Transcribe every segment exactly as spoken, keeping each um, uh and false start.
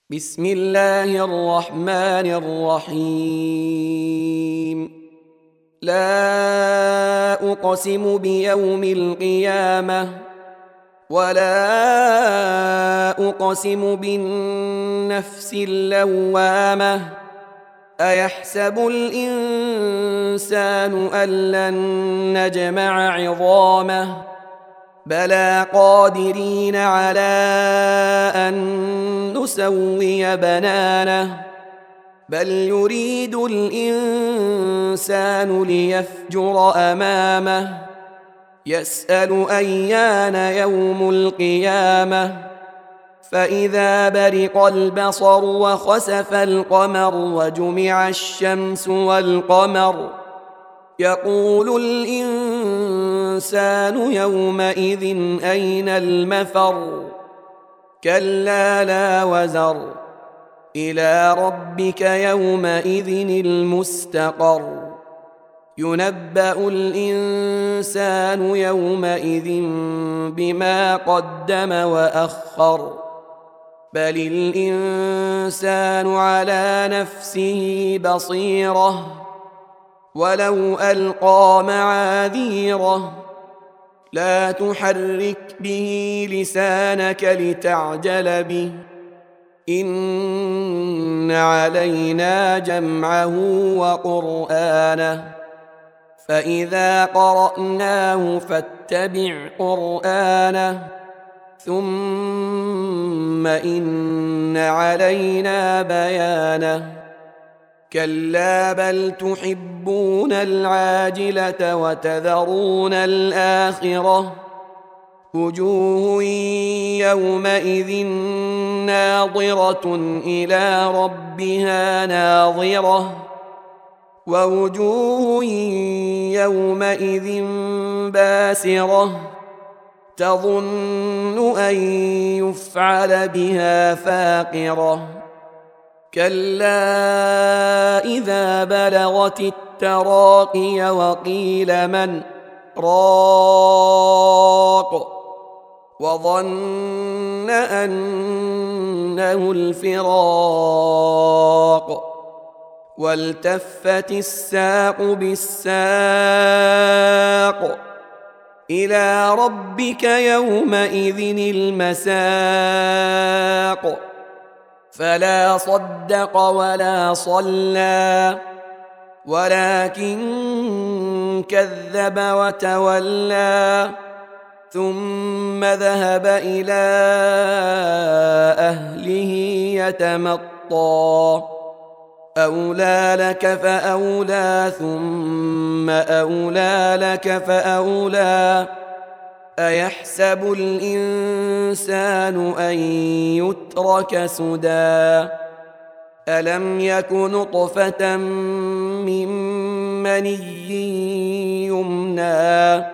بسم الله الرحمن الرحيم. لا أقسم بيوم القيامة ولا أقسم بالنفس اللوامة. أيحسب الإنسان أن لن نجمع عظامه بلى قادرين على أن نسوي بنانه بل يريد الإنسان ليفجر أمامه يسأل أيان يوم القيامة فإذا برق البصر وخسف القمر وجمع الشمس والقمر يقول الإنسان يومئذ أين المفر كلا لا وزر إلى ربك يومئذ المستقر ينبأ الإنسان يومئذ بما قدم وأخر بل الإنسان على نفسه بصيرة ولو ألقى معاذيره لا تحرك به لسانك لتعجل به إن علينا جمعه وقرآنه فإذا قرأناه فاتبع قرآنه ثم إن علينا بيانه كلا بل تحبون العاجلة وتذرون الآخرة وجوه يومئذ ناظرة إلى ربها ناظرة ووجوه يومئذ باسرة تظن أن يفعل بها فاقرة كلا إذا بلغت التراقي وقيل من راق وظن أنه الفراق والتفت الساق بالساق إلى ربك يومئذ المساق فلا صدق ولا صلى ولكن كذب وتولى ثم ذهب إلى أهله يتمطى أولى لك فأولى ثم أولى لك فأولى أيحسب الإنسان أن يترك سدى ألم يك نطفة من مني يمنى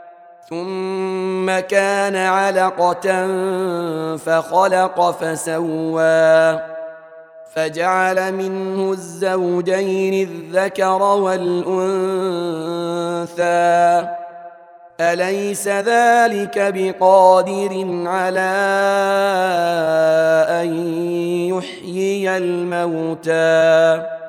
ثم كان علقة فخلق فسوى فجعل منه الزوجين الذكر والأنثى أليس ذلك بقادر على أن يحيي الموتى